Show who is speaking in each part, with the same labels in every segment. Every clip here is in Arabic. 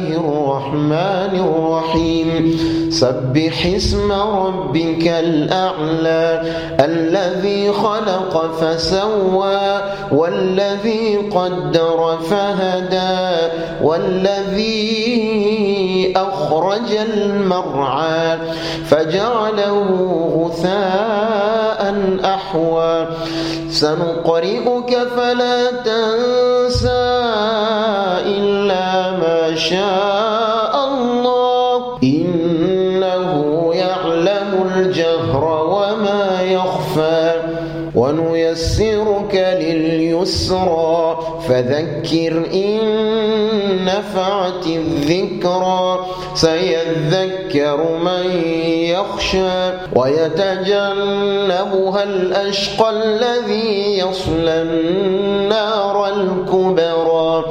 Speaker 1: الرحمن الرحيم سبح اسم ربك الأعلى الذي خلق فسوى والذي قدر فهدى والذي أخرج المرعى فجعله غثاء أحوى سنقرئك فلا تنسى إلا ما شاء الله إنه يعلم الجهر وما يخفى ونيسرك لليسرى فذكر إن نفعت الذكرى سيذكر من يخشى ويتجنبها الأشقى الذي يصلى النار الكبرى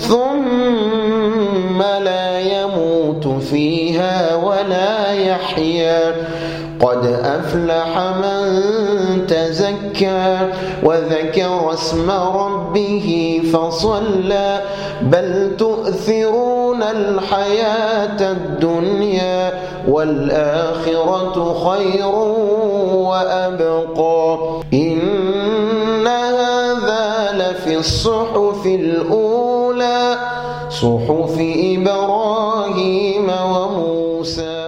Speaker 1: ثم لا يموت فيها ولا يحيا قد أفلح من تزكى وذكر اسم ربه فصلى بل تؤثرون الحياة الدنيا والآخرة خير وأبقى إن هذا لفي الصحف الأولى صحف إبراهيم وموسى.